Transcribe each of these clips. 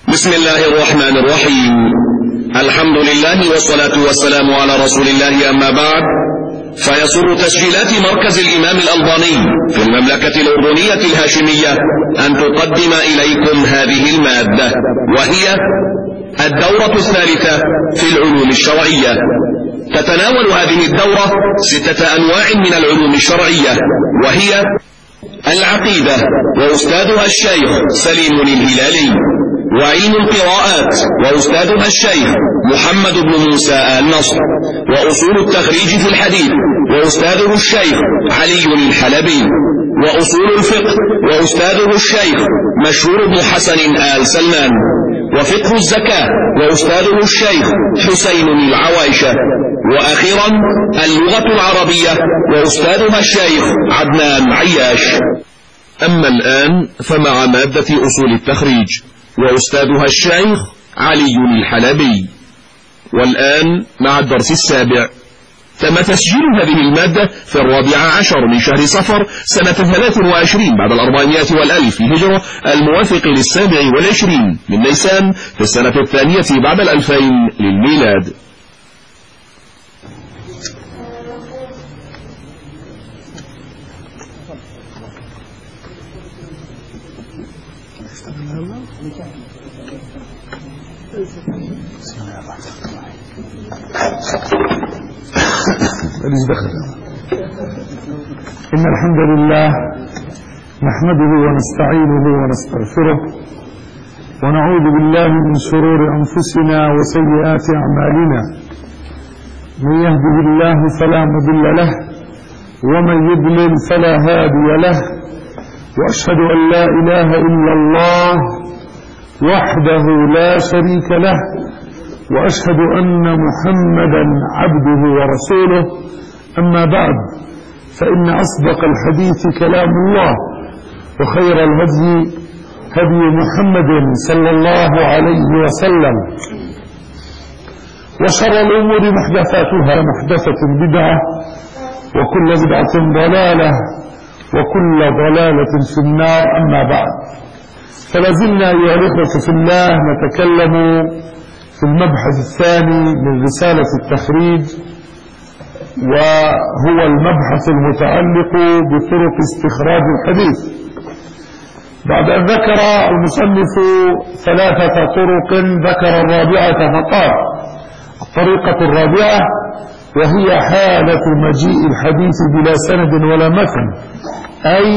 بسم الله الرحمن الرحيم. الحمد لله والصلاة والسلام على رسول الله، أما بعد، فيسر تسجيلات مركز الإمام الألباني في المملكة الأردنية الهاشمية أن تقدم إليكم هذه المادة، وهي الدورة الثالثة في العلوم الشرعية. تتناول هذه الدورة 6 أنواع من العلوم الشرعية، وهي العقيدة وأستاذها الشيخ سليم الهلالي، وعلم القراءات وأستاذها الشيخ محمد بن موسى النصر، وأصول التخريج في الحديث وأستاذه الشيخ علي الحلبي، وأصول الفقه وأستاذه الشيخ مشهور بن حسن آل سلمان، وفقه الزكاة وأستاذه الشيخ حسين العوايشة، وأخيرا اللغة العربية وأستاذها الشيخ عدنان عياش. أما الآن فمع مادة أصول التخريج وأستاذها الشيخ علي الحلبي. والآن مع الدرس السابع. تم تسجيل هذه المادة في 14 من شهر صفر سنة 23 بعد 400 والألف هجرة، الموافق ل27 من نيسان في السنة الثانية بعد 2000 للميلاد. إن الحمد لله نحمده ونستعينه ونستغفره ونعوذ بالله من شرور أنفسنا وسيئات أعمالنا. من يهده الله فلا مضل له ومن يضلل فلا هادي له، وأشهد أن لا إله إلا الله وحده لا شريك له، وأشهد أن محمدا عبده ورسوله. أما بعد، فإن أصدق الحديث كلام الله، وخير الهدي هدي محمد صلى الله عليه وسلم، وشر الأمور محدثاتها، محدثة بدعة، وكل بدعة ضلالة، وكل ضلالة في النار. أما بعد، فلازلنا أيها الإخوة في الله نتكلم في المبحث الثاني من رسالة التخريج، وهو المبحث المتعلق بطرق استخراج الحديث. بعد أن ذكر المصنف 3 طرق، ذكر الرابعة فقال: الطريقة الرابعة وهي حالة مجيء الحديث بلا سند ولا متن، أي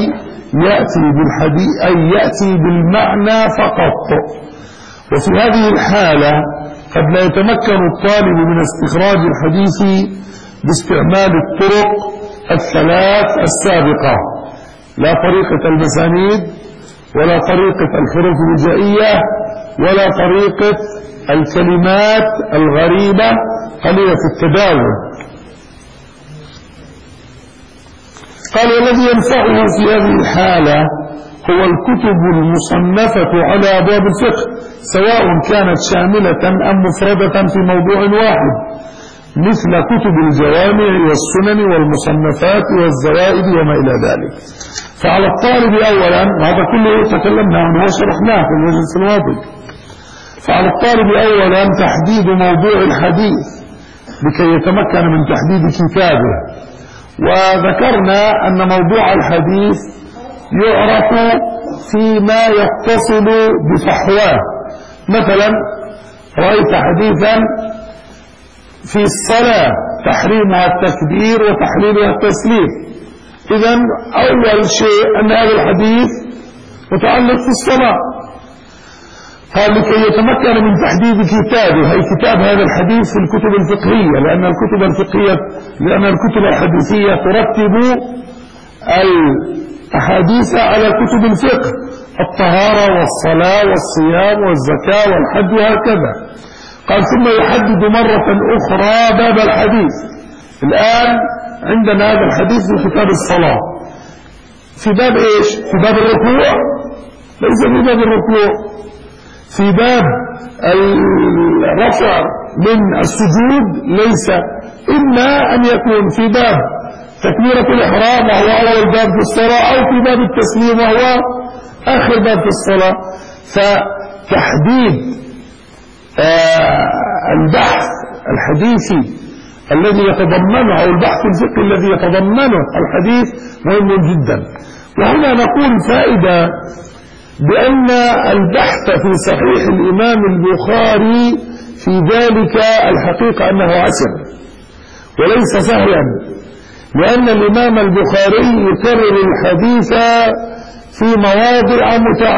يأتي بالمعنى فقط. وفي هذه الحالة قد لا يتمكن الطالب من استخراج الحديث باستعمال الطرق 3 السابقة، لا طريقة المسانيد، ولا طريقة الحروف الهجائية، ولا طريقة الكلمات الغريبة قليلة التداول. قال: والذي ينفعه في هذه الحالة هو الكتب المصنفة على أبواب الفقه، سواء كانت شاملة أم مفردة في موضوع واحد، مثل كتب الجوامع والسنن والمصنفات والزوائد وما إلى ذلك. فعلى الطالب أولا، وهذا كله تكلمنا عنه وشرحناه في المجلس الماضي، فعلى الطالب أولا تحديد موضوع الحديث لكي يتمكن من تحديد كتابه. وذكرنا أن موضوع الحديث يعرف فيما يتصل بفحواه. مثلا رأيت حديثا في الصلاة تحريمها التكبير وتحليلها التسليم، إذن أول شيء أن هذا الحديث متعلق في الصلاة. قال: لكي يتمكن من تحديد كتابه، أي كتاب هذا الحديث في الكتب الفقهية، لأن الكتب الحديثية ترتب الأحاديث على كتب الفقه، الطهارة والصلاة والصيام والزكاة والحج وهكذا. قال: ثم يحدد مرة أخرى باب الحديث. الآن عندنا هذا الحديث في كتاب الصلاة، في باب إيش؟ في باب الركوع؟ ليس في باب الركوع، في باب الرفع من السجود، ليس، إما أن يكون في باب تكبيرة الإحرام وهو أول باب في الصلاة، أو في باب التسليم وهو آخر باب في الصلاة. تحديد البحث الحديثي الذي يتضمنه أو البحث الفقهي الذي يتضمنه الحديث مهم جدا. وهنا نقول فائدة بأن البحث في صحيح الإمام البخاري في ذلك الحقيقة أنه عسر وليس سهلا، لأن الإمام البخاري يكرر الحديث في مواضع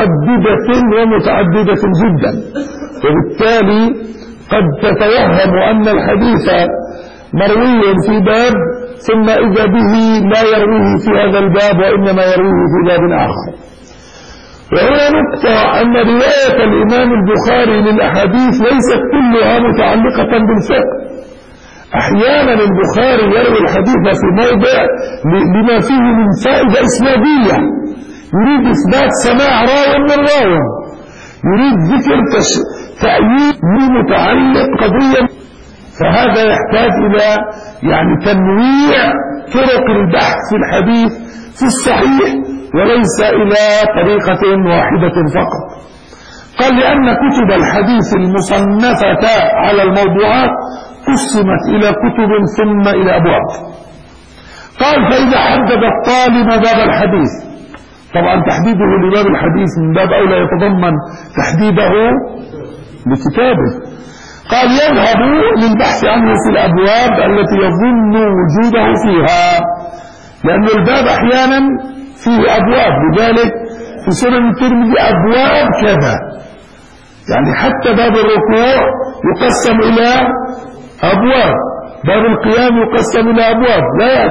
متعددة جدا، وبالتالي قد تتوهم أن الحديث مروي في باب ثم إذا به لا يرويه في هذا الباب وإنما يرويه في باب آخر. وهنا نقطة أن رواية الإمام البخاري للأحاديث ليست كلها متعلقة بالفقه. أحيانا البخاري يروي الحديث في موضع لما فيه من فائدة إسنادية، يريد إثبات سماع راو من راو، يريد ذكر تأييد متعلق قضية، فهذا يحتاج إلى يعني تنويع طرق البحث في الحديث في الصحيح وليس إلى طريقة واحدة فقط. قال لأن كتب الحديث المصنفة على الموضوعات قسمت إلى كتب ثم إلى أبواب. قال فإذا حدد الطالب باب الحديث، طبعا تحديده لباب الحديث من باب أولى يتضمن تحديده لكتابه. قال يذهب للبحث عنه في الأبواب التي يظن وجوده فيها، لأن الباب أحيانا فيه أبواب، لذلك في سنن الترمذي أبواب كذا، يعني حتى باب الركوع يقسم إلى أبواب، باب القيام يقسم إلى أبواب،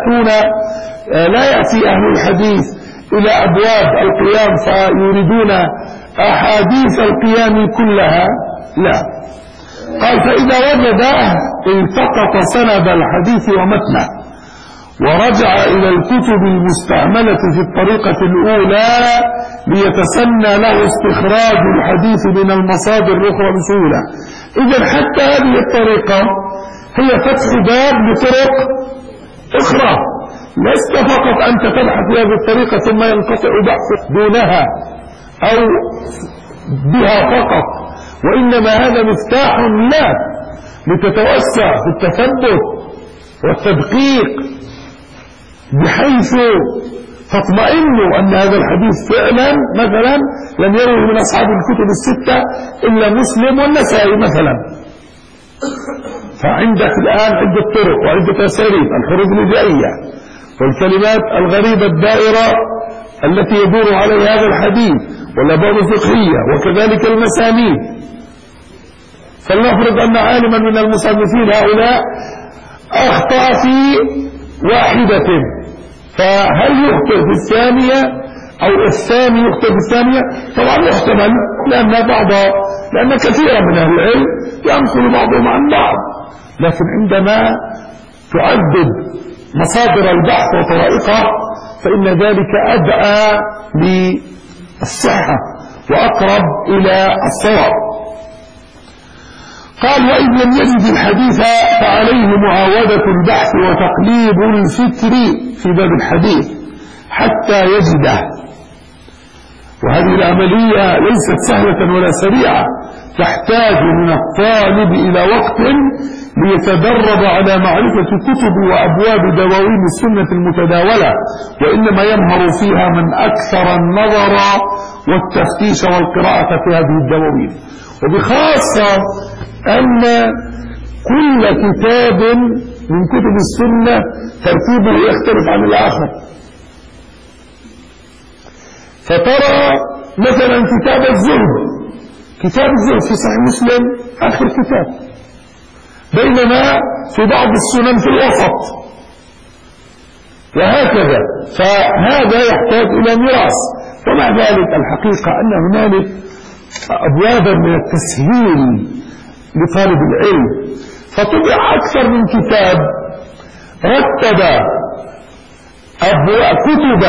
لا يأتي أهل الحديث إلى أبواب القيام فيريدون أحاديث القيام كلها، لا. قال فإذا وجده التقط سند الحديث ومتنه ورجع إلى الكتب المستعملة في الطريقة الأولى ليتسنى له استخراج الحديث من المصادر الأخرى بسهولة. إذن حتى هذه الطريقة هي فتح باب لطرق أخرى، لست فقط أنت تبحث في هذه الطريقة ثم ينقطع بحثك دونها أو بها فقط، وإنما هذا مفتاح لك لتتوسع في التثبت والتدقيق بحيث تطمئن أن هذا الحديث فعلا مثلا لم يروه من أصحاب الكتب الستة إلا مسلم والنسائي مثلا. فعندك الآن عدة طرق وعدة أساليب، الحروف الهجائية والكلمات الغريبة الدائرة التي يدور عليها هذا الحديث والأبواب الفقهية وكذلك المسانيد. فلنفرض أن عالما من المصنفين هؤلاء أخطأ في واحدة، فهل يخطئ في الثانية أو الثاني يخطئ في الثانية؟ طبعا يحتمل، لأن كثيرا من أهل العلم ينقل بعضهم عن بعض، لكن عندما تعدد مصادر البحث وطرائقه فإن ذلك أدعى للصحة وأقرب إلى الصواب. قال وإن لم يجد الحديث فعليه معاودة البحث وتقليب الفكر في باب الحديث حتى يجده، وهذه العملية ليست سهلة ولا سريعة، تحتاج من الطالب إلى وقت ليتدرب على معرفة كتب وأبواب دواوين السنة المتداولة، وإنما يمهر فيها من أكثر النظر والتفتيش والقراءة في هذه الدواوين، وبخاصة أن كل كتاب من كتب السنة ترتيبه يختلف عن الآخر. فترى مثلا كتاب الزهد في صحيح مسلم آخر كتاب، بينما في بعض السنن في الوسط، وهكذا. فهذا يحتاج إلى ميراث. ومع ذلك الحقيقة أن هنالك أبوابا من التسهيل لطالب العلم، فطبع أكثر من كتاب رتب كتب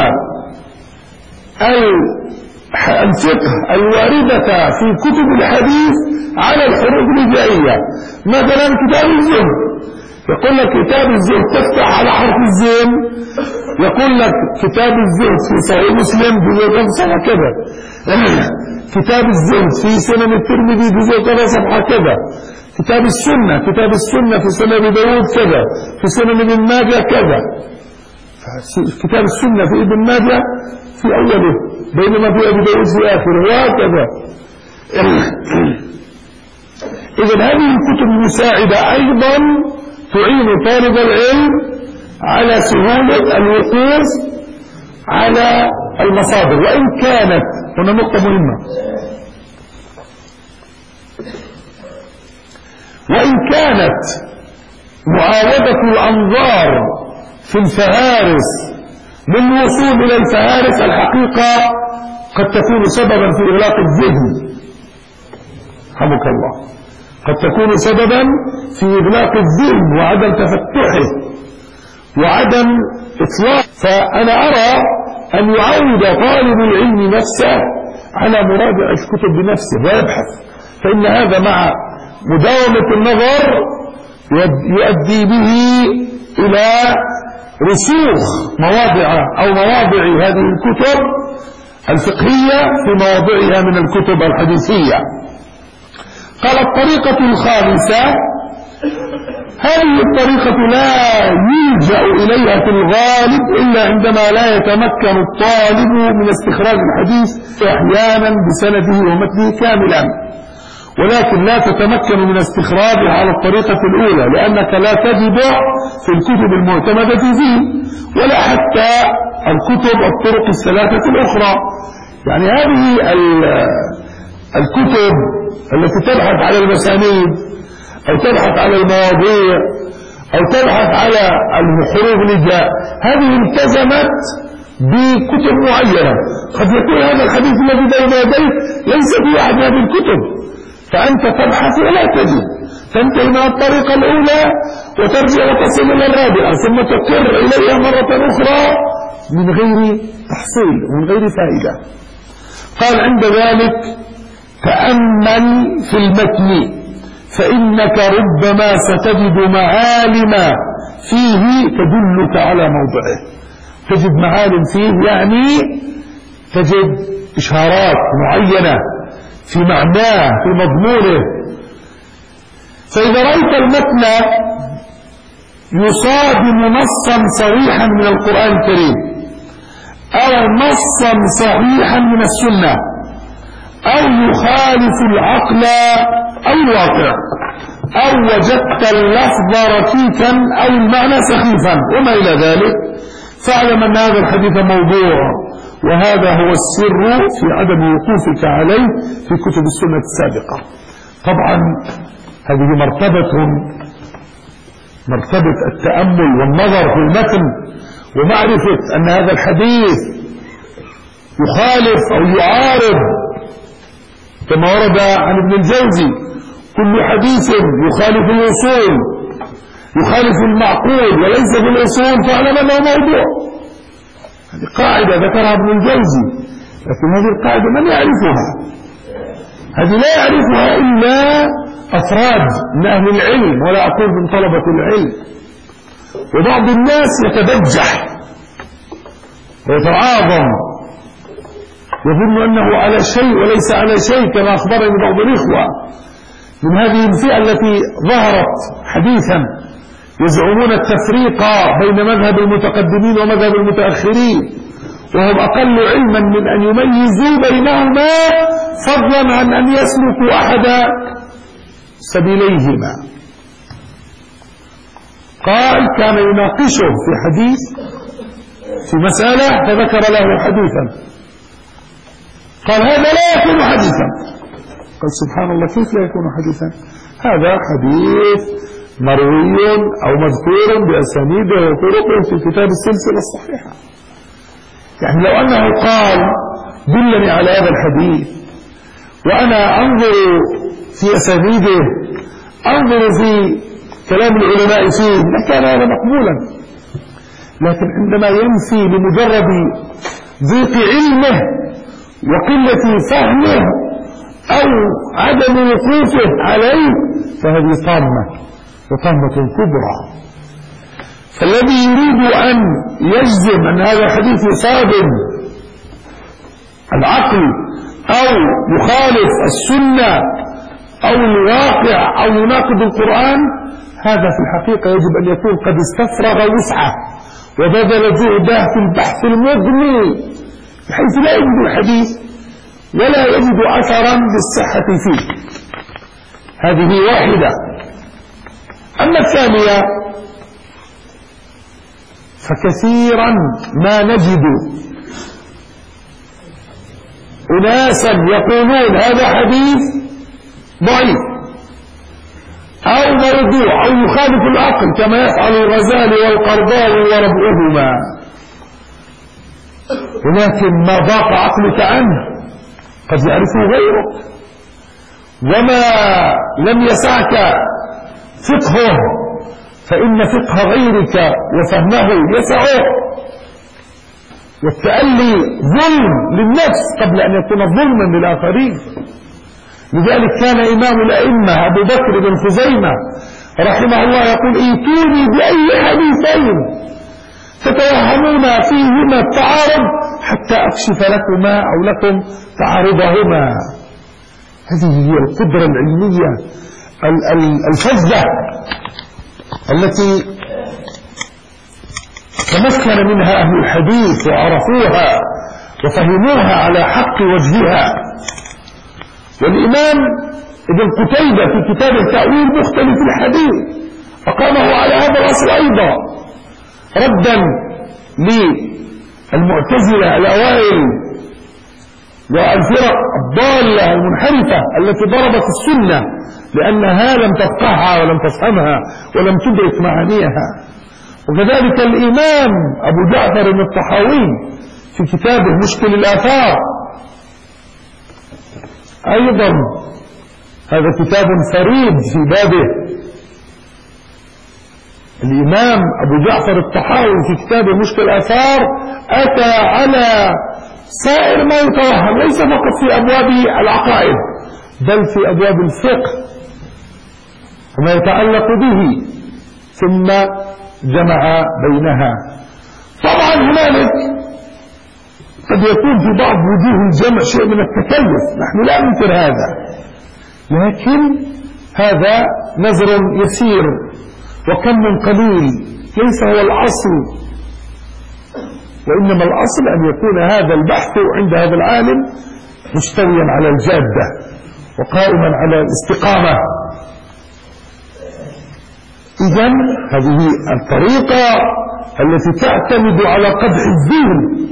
الفقه الواردة في كتب الحديث على الحروف الهجائية. مثلا كتاب الزهد يقول لك كتاب الزهد تفتح على حرف الزين، يقول لك كتاب الزهد في صحيح مسلم جزء كذا صفحة كذا، كتاب الزهد في سنن الترمذي جزء كذا صفحة كذا، كتاب السنة في سنن ابي داود كذا، في سنن ابن ماجه كذا. كتاب السنة في ابن ماجه في أوله بينما في ابي داود في آخره وهكذا. إذن هذه الكتب المساعدة أيضا تعين طالب العلم على سهولة الوقوف على المصادر، وإن كانت هنا نقطة مهمة، وإن كانت معاودة الأنظار في الفهارس للوصول إلى الفهارس الحقيقة قد تكون سببا في إغلاق الذهن، رحمك الله، قد تكون سببا في إغلاق الذهن وعدم تفتحه وعدم إطلاق. فأنا أرى أن يعود طالب العلم نفسه على مراجعة الكتب بنفسه ويبحث، فإن هذا مع مداومة النظر يؤدي به إلى رسوخ مواضع هذه الكتب الفقهية في مواضعها من الكتب الحديثية. قال الطريقة الخامسة، هذه الطريقة لا يلجأ إليها في الغالب إلا عندما لا يتمكن الطالب من استخراج الحديث أحيانا بسنده ومتنه كاملا، ولكن لا تتمكن من استخراجه على الطريقة الأولى، لأنك لا تجد في الكتب المعتمدة فيه ولا حتى الطرق الثلاثة الأخرى. يعني هذه الكتب التي تبحث على المسانيد أو تبحث على المواضيع أو تبحث على الحروف الهجاء، هذه التزمت بكتب معينة. قد يكون هذا الحديث الذي بين يديك ليس في أحد هذه الكتب، فأنت تبحث ولا تجد، تنتهي من الطريقة الأولى وترجع وتصل إلى الرابعة ثم تقر إليها مرة أخرى من غير تحصيل ومن غير فائدة. قال عند ذلك تأمل في المتن فإنك ربما ستجد معالم فيه تدلك على موضعه. تجد معالم فيه يعني تجد إشارات معينة في معناه في مضمونه. فإذا رأيت المتن يصادم نصا صريحا من القرآن الكريم أو نصا صحيحا من السنة أو يخالف العقل أو الواقع أو وجدت اللفظ ركيكا أو المعنى سخيفا وما إلى ذلك، فاعلم أن هذا الحديث موضوع، وهذا هو السر في عدم وقوفك عليه في كتب السنة السابقة. طبعا هذه مرتبة التأمل والنظر في المتن ومعرفة أن هذا الحديث يخالف أو يعارض، كما ورد عن ابن الجوزي كل حديث يخالف الوصول يخالف المعقول وليس في الأصول فاعلم أنه موضوع. هذه قاعدة ذكرها ابن الجوزي، لكن هذه القاعدة من يعرفها؟ هذه لا يعرفها إلا أفراد من أهل العلم، ولا أقول من طلبة العلم. وبعض الناس يتبجح ويتعاظم يظن أنه على شيء وليس على شيء، كما أخبرني بعض الإخوة من هذه الفئة التي ظهرت حديثا يزعمون التفريق بين مذهب المتقدمين ومذهب المتأخرين، وهم أقل علما من أن يميزوا بينهما فضلا عن أن يسلكوا أحد سبيليهما. قال كان يناقشه في حديث في مسألة فذكر له حديثا، قال هذا لا يكون حديثا. قال سبحان الله كيف لا يكون حديثا؟ هذا حديث مروي أو مذكور بأسانيده وطرقه في كتاب السلسلة الصحيحة. يعني لو أنه قال دلني على هذا الحديث وأنا أنظر في أسانيده أنظر في كلام العلماء فيه لكان هذا مقبولا، لكن عندما ينفي لمجرد ضيق علمه وقلة فهمه أو عدم وقوفه عليه فهذه طامة وطامة كبرى. فالذي يريد أن يجزم أن هذا الحديث يصادم العقل أو يخالف السنة أو الواقع أو يناقض القرآن، هذا في الحقيقة يجب أن يكون قد استفرغ وسعه وبذل جهده في البحث المغني بحيث لا يجد الحديث ولا يجد أثرا بالصحة فيه. هذه واحدة. أما الثانية فكثيرا ما نجد أناسا يقولون هذا حديث ضعيف أو موضوع أو يخالف العقل كما يفعل الغزالي والقرضاوي وربعهما، ولكن ما ضاق عقلك عنه قد يعرفه غيرك، وما لم يسعك فقهه فإن فقه غيرك وفهمه يسعه. والتألي ظلم للنفس قبل أن يكون ظلما للآخرين. لذلك كان إمام الأئمة أبو بكر بن خزيمة رحمه الله يقول ائتوني بأي حديثين تتوهمون فيهما التعارض حتى أكشف لكما أو لكم تعارضهما. هذه هي القدرة العلمية الفذة التي تمكن منها أهل الحديث وعرفوها وفهموها على حق وجهها. والإمام ابن قتيبة في كتاب التأويل مختلف الحديث أقامه على هذا الأصل أيضا ردا للمعتزلة الأوائل والفرق الضالة المنحرفة التي ضربت السنة لأنها لم تفقهها ولم تفهمها ولم تدرك معانيها. وكذلك الإمام أبو جعفر الطحاوي في كتابه مشكل الآثار أيضا، هذا كتاب فريد في بابه. الإمام أبو جعفر الطحاوي في كتابه مشكل الآثار أتى على سائر ما يتوهم، ليس فقط في أبواب العقائد بل في أبواب الفقه وما يتعلق به، ثم جمع بينها. طبعا هنالك قد يكون في بعض وجوه الجمع شيء من التكلف، نحن لا ننكر هذا، لكن هذا نظر يسير وكم من قليل، ليس هو الأصل، وإنما الأصل أن يكون هذا البحث عند هذا العالم مستويا على الجادة وقائما على الاستقامة. إذن هذه الطريقة التي تعتمد على قدح الذهن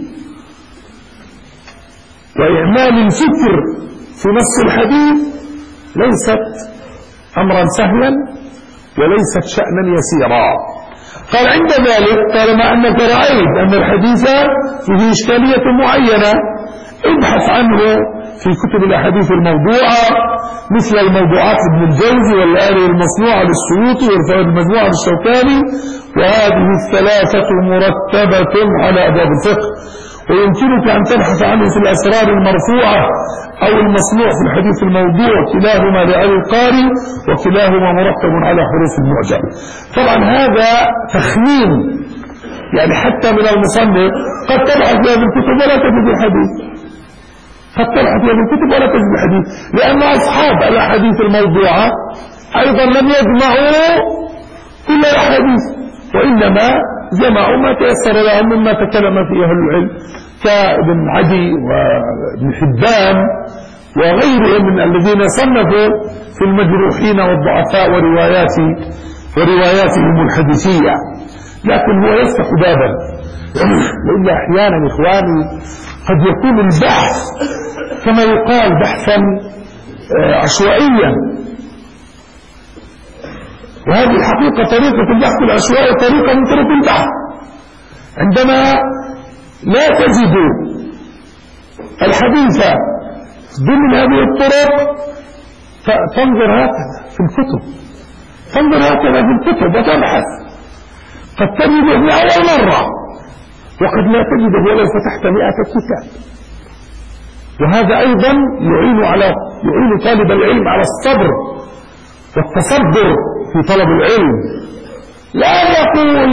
وإعمال الفكر في نص الحديث ليست أمرا سهلا وليست شأنا يسيرا. قال عند ذلك طالما أنك رأيت أن الحديث فيه إشكالية معينة ابحث عنه في كتب الأحاديث الموضوعة مثل الموضوعات ابن الجوزي والآلة المصنوعة للسيوطي والفوائد المجموعة للشوكاني، وهذه الثلاثة مرتبة على أبواب الفقه، ويمكنك أن تبحث عنه في الأسرار المرفوعة أو المصنوع في الحديث الموضوع، كلاهما لآل القاري وكلاهما مرتب على حروف المعجم. طبعا هذا تخمين، يعني حتى من المصنف قد تبحث في هذه الكتب ولا تجد الحديث، قد تبحث في هذه الكتب ولا تجد الحديث، لأن أصحاب الأحاديث الموضوعة أيضا لم يجمعوا كل الأحاديث، وإنما جمعوا ما تيسر لهم مما تكلم فيه أهل العلم كابن عدي وابن حبان وغيرهم من الذين صنفوا في المجروحين والضعفاء ورواياتهم الحديثية. لكن هو يفتح بابا، وإلا أحيانا إخواني قد يكون البحث كما يقال بحثا عشوائيا، وهذه الحقيقة طريقة البحث العشوائي طريقة من طرق البحث. عندما لا تجد الحديث ضمن هذه الطرق تنظر هكذا في الكتب، تنظر هكذا في الكتب وتبحث، قد تجده لأول مرة وقد لا تجده ولو فتحت 100 كتاب. وهذا أيضا يعين طالب العلم على الصبر والتصبر في طلب العلم لا يقول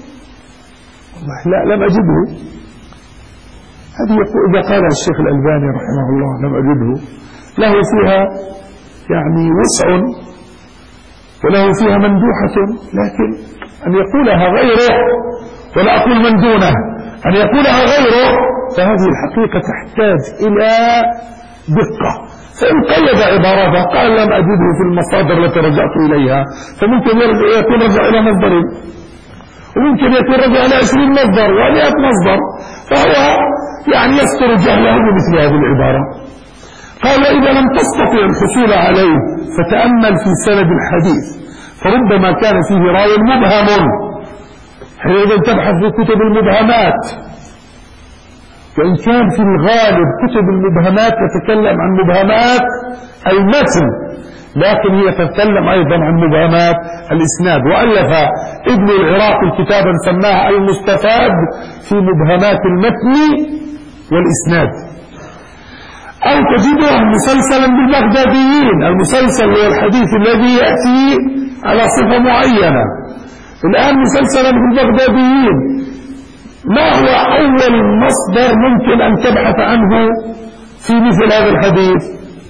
لا لم أجده. هذه إذا قال الشيخ الألباني رحمه الله لم أجده له فيها يعني وسع وله فيها مندوحة، لكن أن يقولها غيره، ولا أقول من دونه، أن يقولها غيره، فهذه الحقيقة تحتاج إلى دقة. فإن قيد عبارته قال لم أجده في المصادر التي رجعت إليها، فممكن يكون رجع إلى مصدر، وممكن يكون رجع إلى 20 مصدر و100 مصدر، فهو يعني يستر جهله بمثل هذه العبارة. قال إذا لم تستطع الحصول عليه فتأمل في سند الحديث، فربما كان فيه راوي مبهم، حينئذ تبحث في كتب المبهمات، وإن كان في الغالب كتب المبهمات تتكلم عن مبهمات المتن، لكن هي تتكلم أيضا عن مبهمات الإسناد. وألف ابن العراقي كتابا سماه المستفاد في مبهمات المتن والإسناد. أو تجده مسلسلا بالبغداديين، المسلسل هو الحديث الذي يأتي على صفة معينة. الآن مسلسلا بالبغداديين، ما هو أول مصدر ممكن أن تبحث عنه في مثل هذا الحديث؟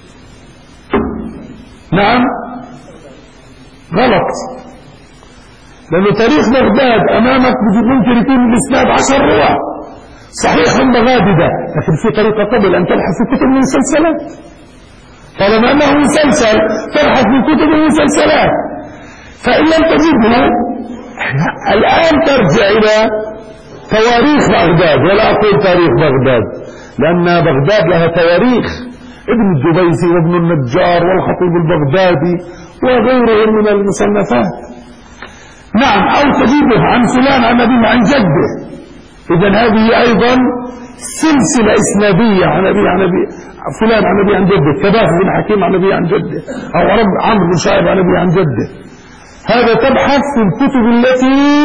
نعم غلط، لأن تاريخ بغداد أمامك ممكن يكون الإسناد 10 رواة صحيح بغاددة، لكن في طريقة قبل أن تبحث في كتب المسلسلات، طالما أنه مسلسل تبحث في كتب المسلسلات. فإن لم تجده الآن ترجع إلى تواريخ بغداد، ولا أقول تاريخ بغداد لأن بغداد لها تواريخ، ابن الجبيسي وابن النجار والخطيب البغدادي وغيرهم من المصنفات. نعم، أو تجده عن فلان عن أبيه عن جده، إذن هذه أيضا سلسلة إسنادية عن أبي فلان عن أبي عن جده، كباس بن حكيم عن أبي عن جده، أو عمرو بن شعيب عن أبي عن جده. هذا تبحث في الكتب التي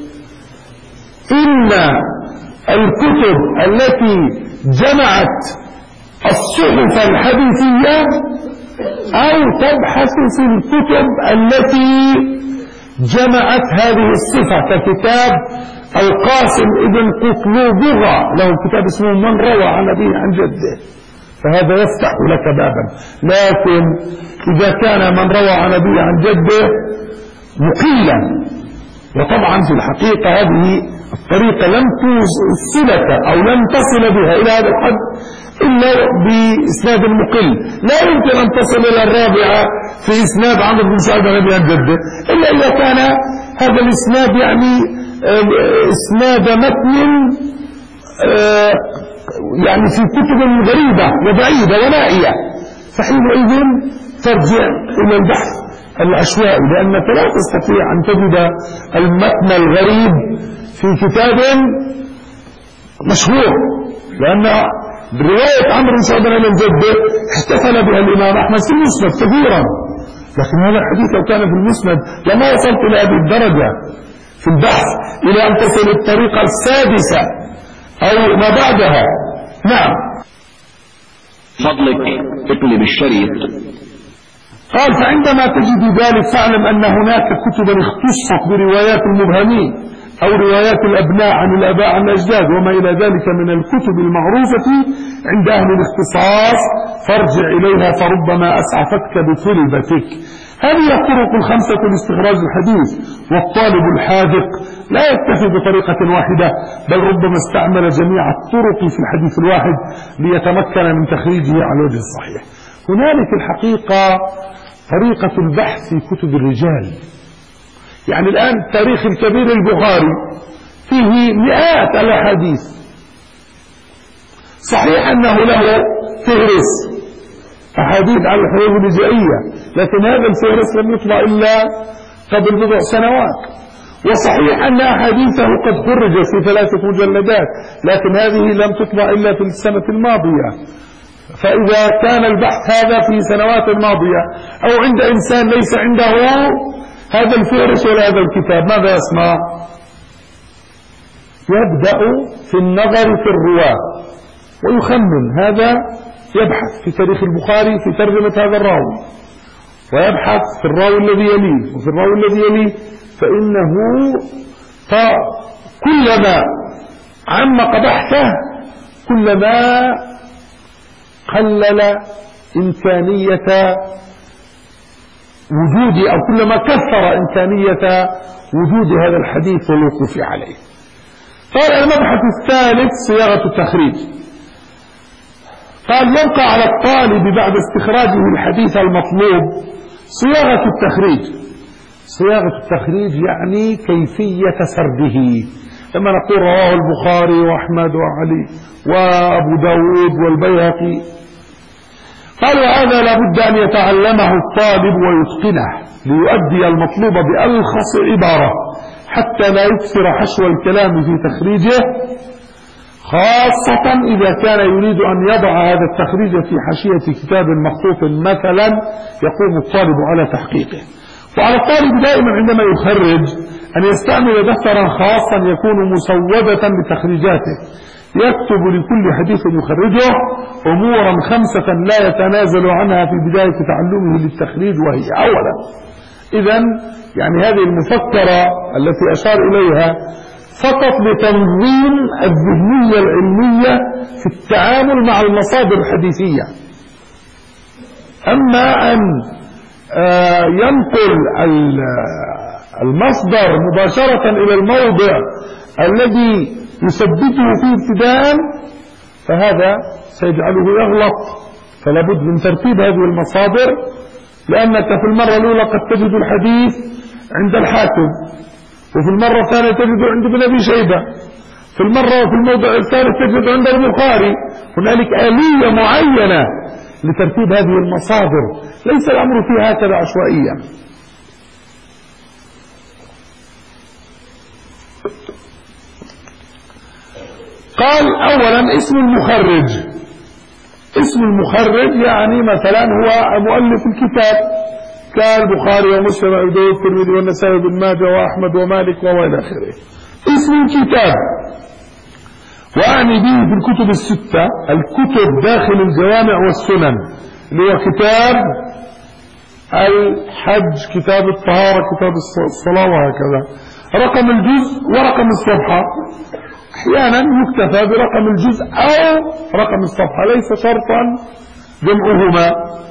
إن الكتب التي جمعت الصحف الحديثية، أو تبحث في الكتب التي جمعت هذه الصفة، ككتاب القاسم ابن قطلوبغة له كتاب اسمه من روى عن أبيه عن جده، فهذا يفتح لك بابا. لكن إذا كان من روى عن أبيه عن جده مقيلا، وطبعا في الحقيقة هذه الطريقة لم توصلك أو لم تصل بها إلى هذا الحد إلا بإسناد مقل، لا يمكن أن تصل إلى الرابعة في إسناد عمرو بن شعيب عن أبيه عن جده، إلا إذا كان هذا الإسناد يعني إسناد متن يعني في كتب غريبة وبعيدة ونائية، فحينئذ ترجع إلى البحث العشوائي، لأنك لا تستطيع أن تجد المتن الغريب في كتاب مشهور، لأن رواية عمرو بن شعيب عن جده احتفل بها الإمام أحمد في المسند كثيرا، لكن هذا الحديث لو كان في المسند لما وصلت إلى هذه الدرجة في البحث إلى أن تصل الطريقة السادسة أو ما بعدها. نعم. فضلك اقلب الشريط. قال فعندما تجد ذلك فاعلم أن هناك كتبا اختصت بروايات المبهمين أو روايات الأبناء عن الآباء عن الأجداد وما إلى ذلك من الكتب المعروفة عند أهل الاختصاص، فارجع إليها فربما أسعفتك بطلبتك. هذه الطرق الخمسة لاستخراج الحديث، والطالب الحاذق لا يكتفي بطريقة واحدة، بل ربما استعمل جميع الطرق في الحديث الواحد ليتمكن من تخريجه على الوجه الصحيح. هنالك الحقيقة طريقة البحث في كتب الرجال، يعني الآن التاريخ الكبير البخاري فيه مئات الأحاديث، صحيح أنه له فهرس أحاديث على الحروف الهجائية، لكن هذا الفهرس لم يطبع إلا قبل بضع سنوات، وصحيح أن أحاديثه قد خرجت في 3 مجلدات، لكن هذه لم تطبع إلا في السنة الماضية. فإذا كان البحث هذا في سنوات ماضية أو عند إنسان ليس عنده هذا الفهرس ولا هذا الكتاب، ماذا يصنع؟ يبدأ في النظر في الرواة ويخمن، هذا يبحث في تاريخ البخاري في ترجمة هذا الراوي، ويبحث في الراوي الذي يليه وفي الراوي الذي يليه، فإنه كلما عمق بحثه كلما قلل إمكانية وجود، أو كلما كثر إمكانية وجود هذا الحديث والوقوف عليه. قال المبحث الثالث صياغة التخريج. قال يبقى على الطالب بعد استخراجه الحديث المطلوب صياغة التخريج. صياغة التخريج يعني كيفية سرده. لما نقول رواه البخاري وأحمد وعلي وأبو داود والبيهقي، قال وهذا لابد أن يتعلمه الطالب ويتقنه ليؤدي المطلوب بألخص عبارة، حتى لا يكثر حشو الكلام في تخريجه، خاصة إذا كان يريد أن يضع هذا التخريج في حاشية كتاب مخطوط مثلا يقوم الطالب على تحقيقه. وعلى الطالب دائما عندما يخرج أن يستعمل دفترا خاصا يكون مسودة بتخريجاته، يكتب لكل حديث يخرجه أمورا 5 لا يتنازل عنها في بداية تعلمه للتخريج، وهي أولا، إذن يعني هذه المفكرة التي أشار إليها فقط لتنظيم الذهنية العلمية في التعامل مع المصادر الحديثية. أما أن ينقل المصدر مباشرة إلى الموضع الذي يثبته فيه ابتداء فهذا سيجعله يغلط. فلا بد من ترتيب هذه المصادر، لأنك في المرة الأولى قد تجد الحديث عند الحاكم، وفي المرة الثانية تجد عند ابن أبي شيبة، في الموضع الثالث تجد عند البخاري. هنالك آلية معينة لترتيب هذه المصادر، ليس الأمر فيها هكذا عشوائيا. قال أولا اسم المخرج. اسم المخرج يعني مثلا هو مؤلف الكتاب كالبخاري ومسلم وأبي داود والترمذي والنسائي وابن ماجه وأحمد ومالك وإلى آخره. اسم الكتاب، وأعني به في الكتب الستة الكتب داخل الجوامع والسنن، اللي هو كتاب الحج، كتاب الطهارة، كتاب الصلاة، وهكذا. رقم الجزء ورقم الصفحة، أحيانا يكتفى برقم الجزء أو رقم الصفحة، ليس شرطا جمعهما.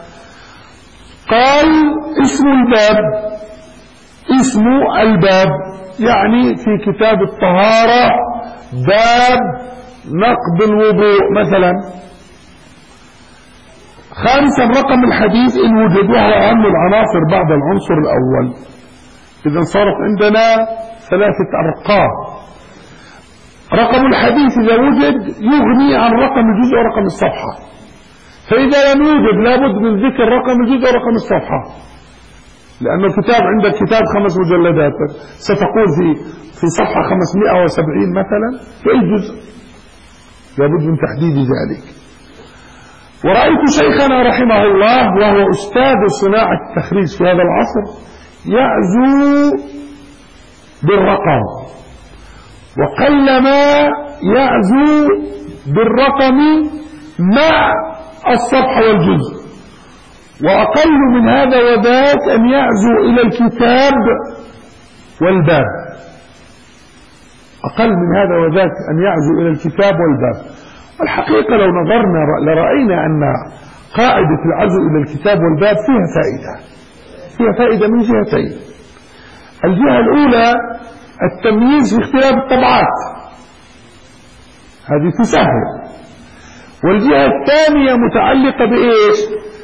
قال اسم الباب. اسم الباب يعني في كتاب الطهارة باب نقض الوضوء مثلا. خامسا رقم الحديث إن وجد، وهو أهم العناصر بعد العنصر الأول. إذا صارت عندنا 3 أرقام. رقم الحديث إذا وجد يغني عن رقم الجزء ورقم الصفحة، فإذا لم يوجد لابد من ذكر رقم الجزء ورقم الصفحة، لأن الكتاب عندك كتاب 5 مجلدات، ستقول في صفحة 570 مثلا، في أي جزء؟ لابد من تحديد ذلك. ورأيت شيخنا رحمه الله وهو أستاذ صناعة التخريج في هذا العصر يعزو بالرقم، وقلما يعزو بالرقم مع الصفحة والجزء، وأقل من هذا وذاك أن يعزو إلى الكتاب والباب. أقل من هذا وذاك أن يعزو إلى الكتاب والباب. والحقيقة لو نظرنا لرأينا أن قاعدة العزو إلى الكتاب والباب فيها فائدة من جهتين. الجهة الأولى التمييز في اختلاف الطبعات، هذه تسهل. والجهة الثانية متعلقة بإيش؟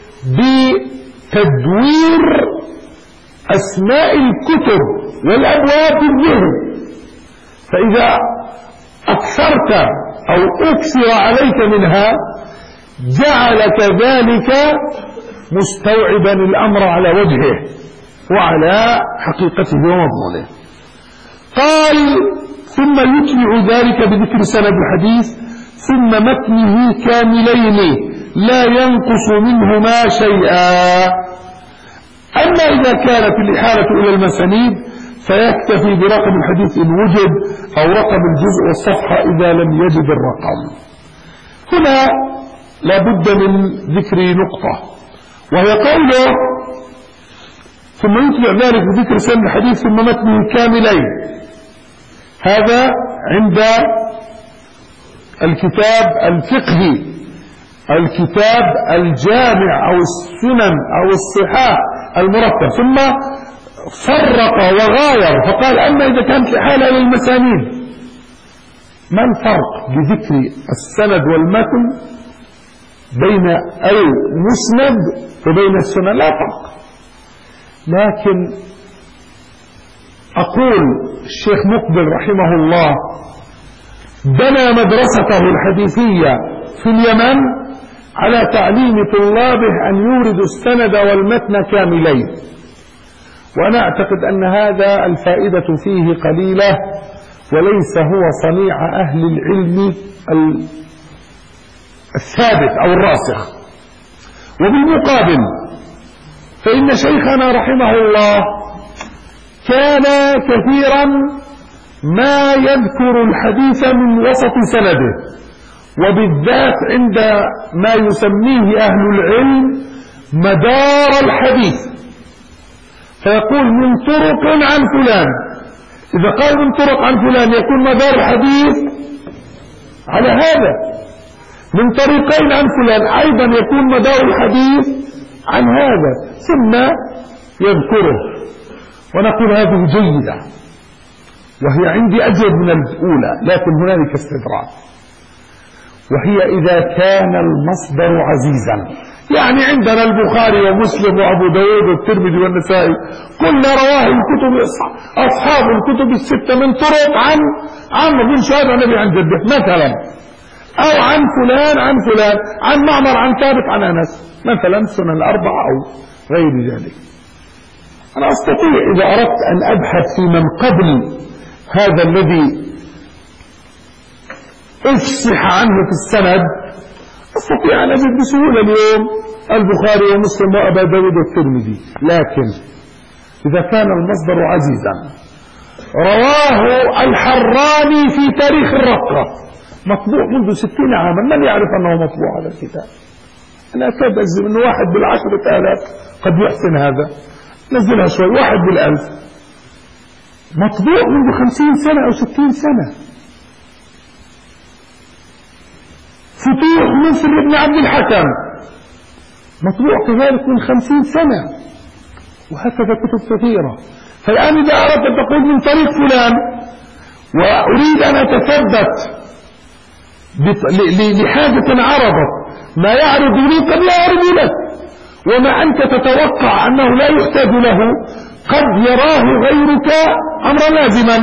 بتدوير أسماء الكتب والأبواب في الذهن، فإذا أكثرت أو أكثر عليك منها جعلك ذلك مستوعبا الأمر على وجهه وعلى حقيقته ومضمونه. قال ثم يتبع ذلك بذكر سند الحديث ثم متنه كاملين لا ينقص منهما شيئا. أما إذا كانت الإحالة إلى المسانيد فيكتفي برقم الحديث إن وجد أو رقم الجزء والصفحة إذا لم يجد الرقم. هنا لابد من ذكر نقطة، وهي قوله ثم يتبع ذلك بذكر سند الحديث ثم متنه كاملين. هذا عند الكتاب الفقهي، الكتاب الجامع أو السنن أو الصحاح المرتب. ثم فرق وغاير فقال أما إذا كانت الحالة للمسانيد ما الفرق بذكر السند والمتن بين المسند وبين السنن؟ لا فرق. لكن أقول الشيخ مقبل رحمه الله بنى مدرسته الحديثية في اليمن على تعليم طلابه أن يوردوا السند والمتن كاملين، وأنا أعتقد أن هذا الفائدة فيه قليلة وليس هو صنيع أهل العلم الثابت أو الراسخ. وبالمقابل فإن شيخنا رحمه الله كان كثيرا ما يذكر الحديث من وسط سنده، وبالذات عند ما يسميه أهل العلم مدار الحديث، فيقول من طرق عن فلان. إذا قال من طرق عن فلان يكون مدار الحديث على هذا، من طريقين عن فلان أيضا يكون مدار الحديث عن هذا، ثم يذكره. ونقول هذه جيدة وهي عندي أجود من الأولى، لكن هنالك استدراك، وهي إذا كان المصدر عزيزا. يعني عندنا البخاري ومسلم وأبو داود والترمذي والنسائي كل رواه الكتب أصحاب الكتب الستة من طرق عن عمرو بن شهاب عن النبي عن جده مثلا، أو عن فلان عن فلان، عن معمر عن ثابت عن أنس مثلا، سنن الأربعة أو غير ذلك. أنا أستطيع إذا أردت أن أبحث في من قبل هذا الذي افصح عنه في السند، أستطيع أن أجد بسهولة اليوم البخاري ومسلم وأبا داود والترمذي. لكن إذا كان المصدر عزيزا، رواه الحراني في تاريخ الرقة مطبوع منذ 60 عاما، من يعرف أنه مطبوع هذا الكتاب؟ أنا أكاد أجزم أنه 1 ب10,000 قد يحسن هذا، نزلها شوي 1 ب1000، مطبوع منذ 50 سنة أو 60 سنة. فتوح مصر ابن عبد الحكم مطبوع كذلك من 50 سنة، وهكذا كتب كثيرة. فالآن إذا أردت أن تقول من طريق فلان وأريد أن أتثبت لحاجة عرضت ما يعرض لي قد لا يعرض لك، وما أنت تتوقع أنه لا يحتاج له قد يراه غيرك أمرا لازما.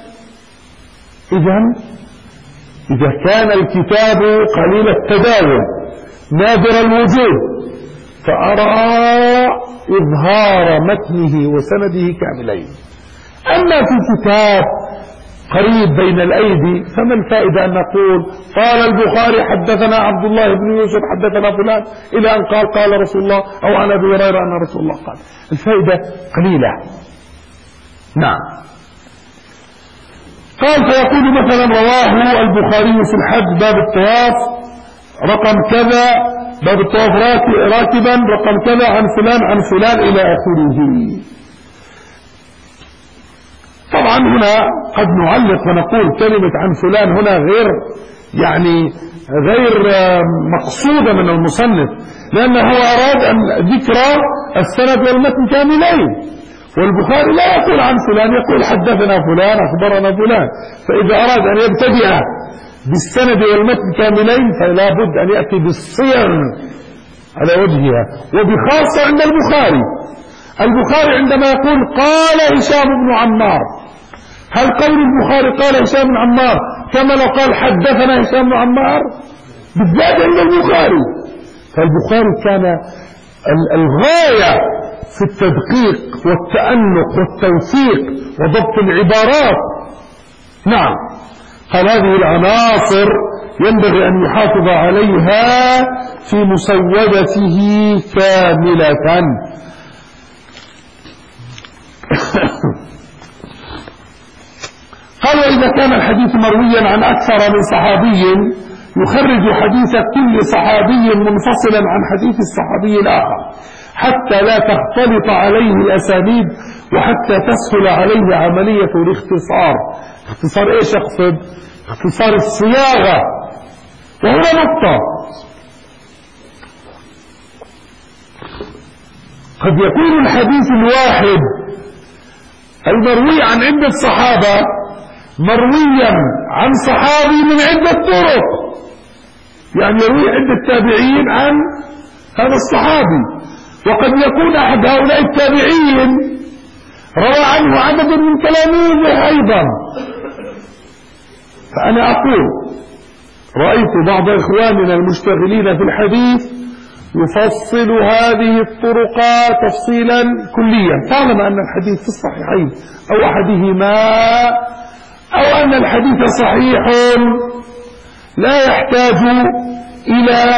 إذا كان الكتاب قليل التداول نادر الوجود فأرى إظهار متنه وسنده كاملين. أما في كتاب قريب بين الأيدي فما الفائدة أن نقول قال البخاري حدثنا عبد الله بن يوسف حدثنا فلان إلى أن قال رسول الله، أو عن أبي هريرة أن رسول الله قال. الفائدة قليلة. نعم. قال فيقول مثلا رواه البخاري في الحج باب الطواف رقم كذا، باب الطواف راكبا رقم كذا، عن فلان إلى آخره. طبعا هنا قد نعلق ونقول كلمة عن فلان هنا غير مقصودة من المصنف، لأنه هو أراد أن ذكر السند والمتن كاملين، والبخاري لا يقول عن فلان، يقول حدثنا فلان أخبرنا فلان. فإذا أراد أن يبتدئ بالسند والمتن كاملين فلا بد أن يأتي بالصيغ على وجهها، وبخاصة عند البخاري عندما يقول قال هشام بن عمار، هل قول البخاري قال هشام بن عمار كما لو قال حدثنا هشام بن عمار؟ بالذات عند البخاري. فالبخاري كان الغاية في التدقيق والتأنق والتوثيق وضبط العبارات. نعم. قال هذه العناصر ينبغي أن يحافظ عليها في مسودته كاملة. قال وإذا كان الحديث مرويا عن أكثر من صحابي يخرج حديث كل صحابي منفصلا عن حديث الصحابي الآخر. حتى لا تختلط عليه الأسانيد وحتى تسهل عليه عملية الاختصار. اختصار ايش اقصد؟ اختصار الصياغة. وهنا نقطة، قد يكون الحديث الواحد المروي عن عدة صحابة مرويا عن صحابي من عدة طرق، يعني يروي عدة تابعين عن هذا الصحابي، وقد يكون أحد هؤلاء التابعين روى عنه عدد من تلاميذه أيضا. فأنا أقول رأيت بعض إخواننا المشتغلين في الحديث يفصل هذه الطرقات تفصيلا كليا، طالما أن الحديث في الصحيحين أو أحدهما، أو أن الحديث صحيح لا يحتاج إلى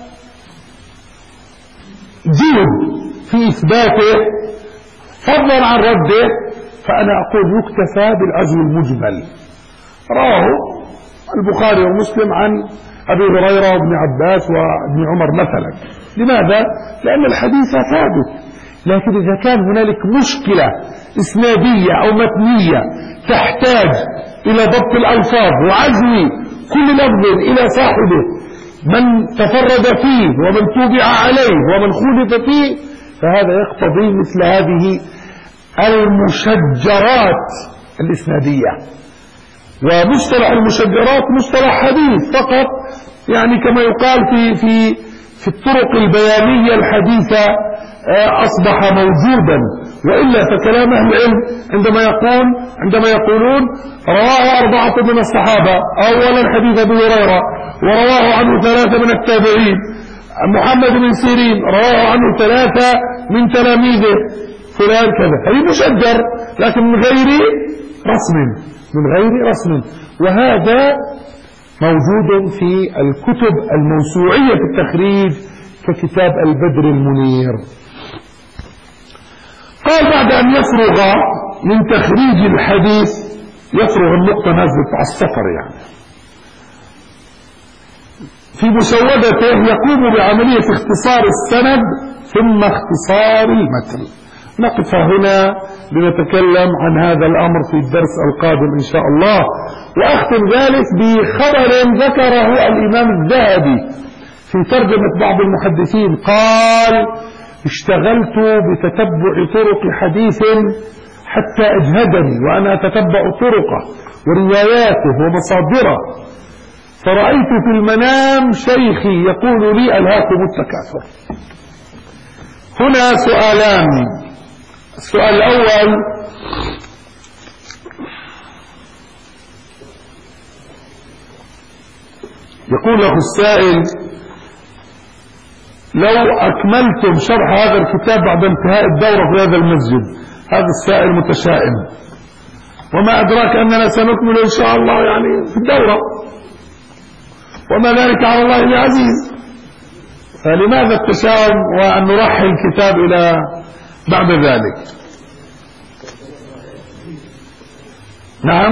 جهد في إثباته فضلا عن رده، فأنا أقول يكتفى بالعزو المجمل. رواه البخاري ومسلم عن أبي هريرة وابن عباس وابن عمر مثلا. لماذا؟ لأن الحديث ثابت. لكن إذا كان هنالك مشكلة إسنادية أو متنية تحتاج إلى ضبط الألفاظ وعزو كل لفظ إلى صاحبه، من تفرد فيه ومن توبع عليه ومن خلف فيه، فهذا يقتضي مثل هذه المشجرات الإسنادية. ومصطلح المشجرات مصطلح حديث فقط، يعني كما يقال في الطرق البيانية الحديثة أصبح موجودا. وإلا فكلام أهل العلم عندما يقولون رواه 4 من الصحابة، أولا حديث أبي هريرة ورواه عنه 3 من التابعين، محمد بن سيرين رواه عنه 3 من تلاميذه، فلان كذا، هذه مشجر لكن من غير رسم. وهذا موجود في الكتب الموسوعية في التخريج ككتاب البدر المنير. قال بعد أن يفرغ من تخريج الحديث، يفرغ النقطة نازلة على السفر يعني، في مسودته يقوم بعملية اختصار السند ثم اختصار المتن. نقف هنا لنتكلم عن هذا الأمر في الدرس القادم إن شاء الله. وأختم ذلك بخبر ذكره الإمام الذهبي في ترجمة بعض المحدثين، قال: اشتغلت بتتبع طرق حديث حتى أجهدني وأنا أتتبع طرقه ورواياته ومصادره، فرأيت في المنام شيخي يقول لي: ألهاكم التكاثر. هنا سؤالان. السؤال الأول: يقول له السائل: لو أكملتم شرح هذا الكتاب بعد انتهاء الدورة في هذا المسجد. هذا السائل متشائم، وما أدراك أننا سنكمل إن شاء الله يعني في الدورة، وما ذلك على الله بعزيز. فلماذا التشاؤم وأن نرحل الكتاب إلى بعد ذلك؟ نعم،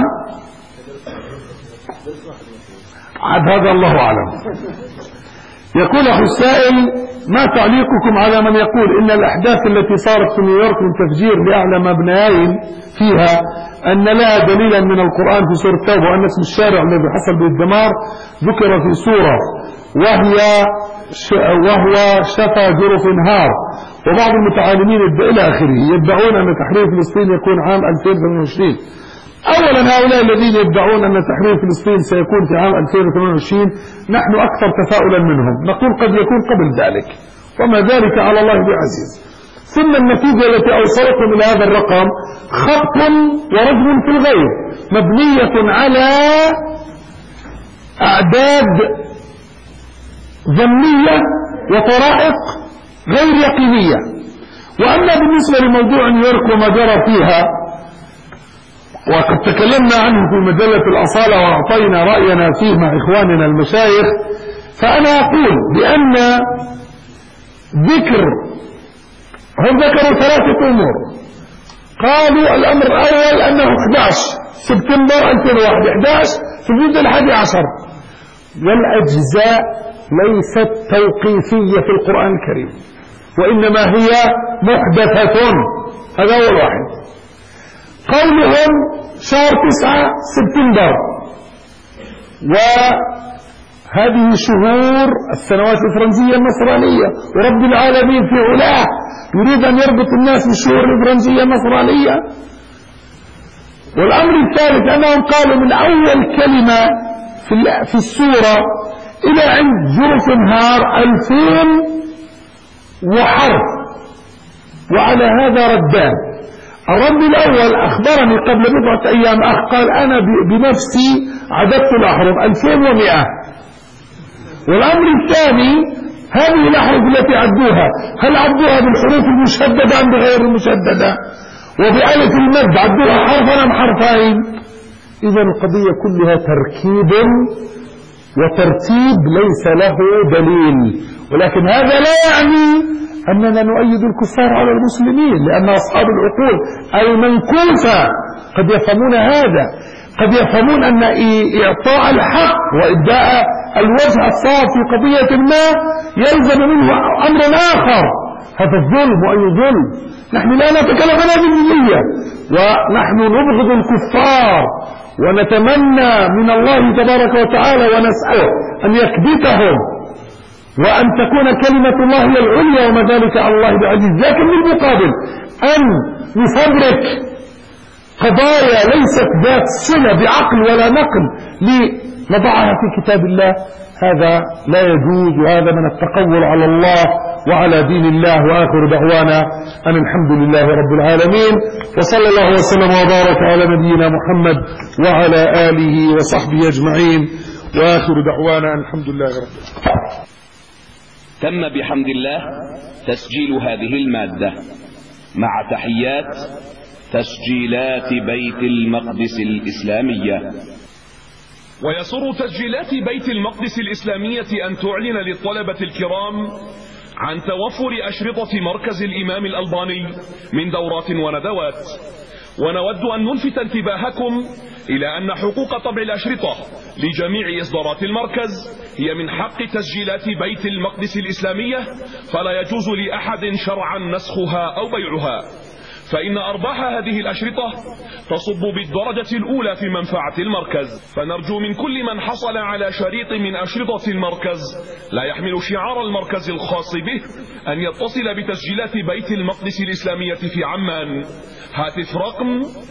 عاد هذا الله أعلم. يقول أخو السائل: ما تعليقكم على من يقول إن الأحداث التي صارت في نيويورك من تفجير لأعلى مبنيين فيها أن لها دليلا من القرآن في سورة التوبة، وأن اسم الشارع الذي حصل به الدمار ذكر في سورة وهو شفا جرف نهار، وبعض المتعالمين إلى آخره يدعون أن تحرير فلسطين يكون عام 2028. أولا هؤلاء الذين يدعون أن تحرير فلسطين سيكون في عام 2028 نحن أكثر تفاؤلا منهم، نقول قد يكون قبل ذلك، وما ذلك على الله بعزيز. ثم النتيجة التي أوصلتهم إلى هذا الرقم خبط ورجم في الغيب، مبنية على أعداد ظنية وطرائق غير يقينية. وأما بالنسبة لموضوع نيويورك وما جرى فيها، وقد تكلمنا عنه في مجلة الأصالة وأعطينا رأينا فيه مع إخواننا المشايخ، فأنا أقول بأن هم ذكروا 3 أمور. قالوا الأمر الأول أنه 11 سبتمبر 2001، 11 في الجزء 11، والأجزاء ليست توقيفية في القرآن الكريم. وإنما هي محدثة. هذا هو الواحد. قولهم شهر 9 سبتمبر، وهذه شهور السنوات الفرنسية النصرانية، ورب العالمين في علاه يريد أن يربط الناس بالشهور الفرنسية النصرانية. والأمر الثالث أنهم قالوا من أول كلمة في السورة إلى عند جرف النهار 2000 وحرف، وعلى هذا ردان. الرد الأول أخبرني قبل بضعة أيام قال أنا بنفسي عددت الأحرف 2100. والأمر الثاني هذه الأحرف التي عدوها هل عدوها بالحروف المشددة أم بغير المشددة؟ وبألف المد عدوها حرفا أم حرفين؟ إذا القضية كلها تركيب وترتيب ليس له دليل. ولكن هذا لا يعني أننا نؤيد الكفار على المسلمين، لأن أصحاب العقول المنكوسة قد يفهمون هذا، قد يفهمون أن إعطاء الحق وإبداء الوجه الصواب في قضية ما يلزم منه أمر آخر. هذا الظلم، وأي ظلم؟ نحن لا نتكلم عن هذه النية، ونحن نبغض الكفار ونتمنى من الله تبارك وتعالى ونسأله أن يكبتهم وأن تكون كلمة الله هي العليا، وما ذلك على الله بعزيز. لكن بالمقابل أن نفبرك قضايا ليست ذات صلة بعقل ولا نقل لنضعها في كتاب الله، هذا لا يجوز، وهذا من التقول على الله وعلى دين الله. وآخر دعوانا أن الحمد لله رب العالمين، وصلى الله وسلم وبارك على نبينا محمد وعلى آله وصحبه أجمعين، وآخر دعوانا أن الحمد لله رب العالمين. تم بحمد الله تسجيل هذه المادة مع تحيات تسجيلات بيت المقدس الإسلامية. ويسر تسجيلات بيت المقدس الإسلامية أن تعلن للطلبة الكرام عن توفر أشرطة مركز الإمام الألباني من دورات وندوات. ونود أن نلفت انتباهكم إلى أن حقوق طبع الأشرطة لجميع إصدارات المركز هي من حق تسجيلات بيت المقدس الإسلامية، فلا يجوز لأحد شرعا نسخها أو بيعها، فإن أرباح هذه الأشرطة تصب بالدرجة الأولى في منفعة المركز. فنرجو من كل من حصل على شريط من أشرطة المركز لا يحمل شعار المركز الخاص به أن يتصل بتسجيلات بيت المقدس الإسلامية في عمان. هاتف رقم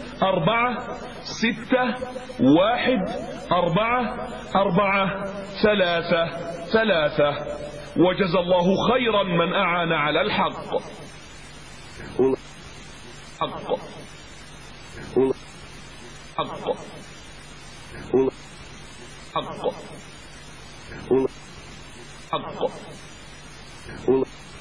461443. وجزى الله خيرا من أعان على الحق. حق